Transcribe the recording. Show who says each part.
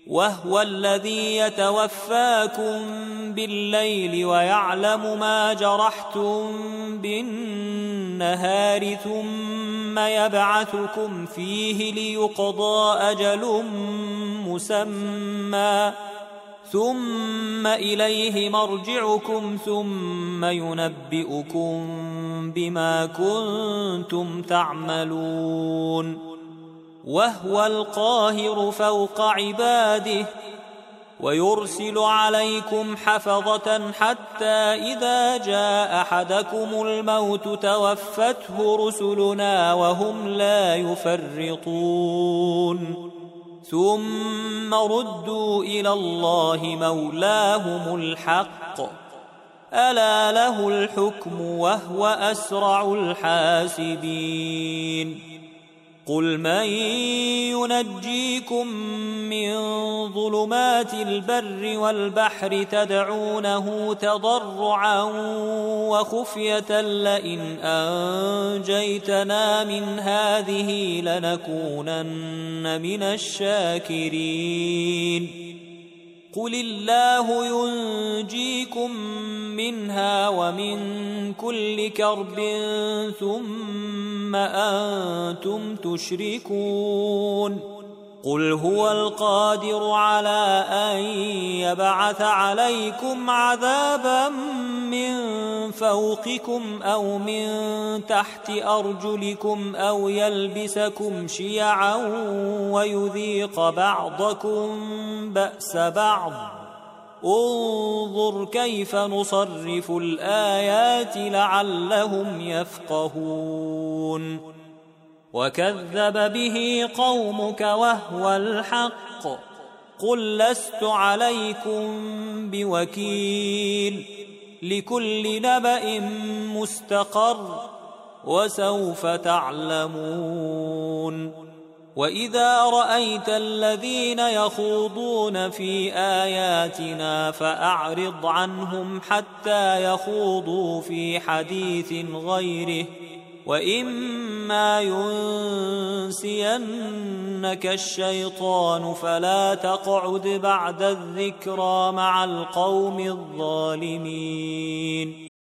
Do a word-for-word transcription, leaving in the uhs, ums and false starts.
Speaker 1: وهو الذي يتوفاكم بالليل ويعلم ما جرحتم بالنهار ثم يبعثكم فيه ليقضى أجل مسمى ثم إليه مرجعكم ثم ينبئكم بما كنتم تعملون. وهو القاهر فوق عباده ويرسل عليكم حفظة حتى إذا جاء أحدكم الموت توفته رسلنا وهم لا يفرطون ثم ردوا إلى الله مولاهم الحق ألا له الحكم وهو أسرع الحاسبين. قل من ينجيكم من ظلمات البر والبحر تدعونه تضرعا وخفية لئن أنجيتنا من هذه لنكونن من الشاكرين. قل الله ينجيكم منها ومن كل كرب ثم أنتم تشركون. قل هو القادر على أن يبعث عليكم عذابا من فوقكم أو من تحت أرجلكم أو يلبسكم شيعا ويذيق بعضكم بأس بعض. انظر كيف نصرف الآيات لعلهم يفقهون. وكذب به قومك وهو الحق قل لست عليكم بوكيل لكل نبأ مستقر وسوف تعلمون. وإذا رأيت الذين يخوضون في آياتنا فأعرض عنهم حتى يخوضوا في حديث غيره وإما ينسينك الشيطان فلا تقعد بعد الذكرى مع القوم الظالمين.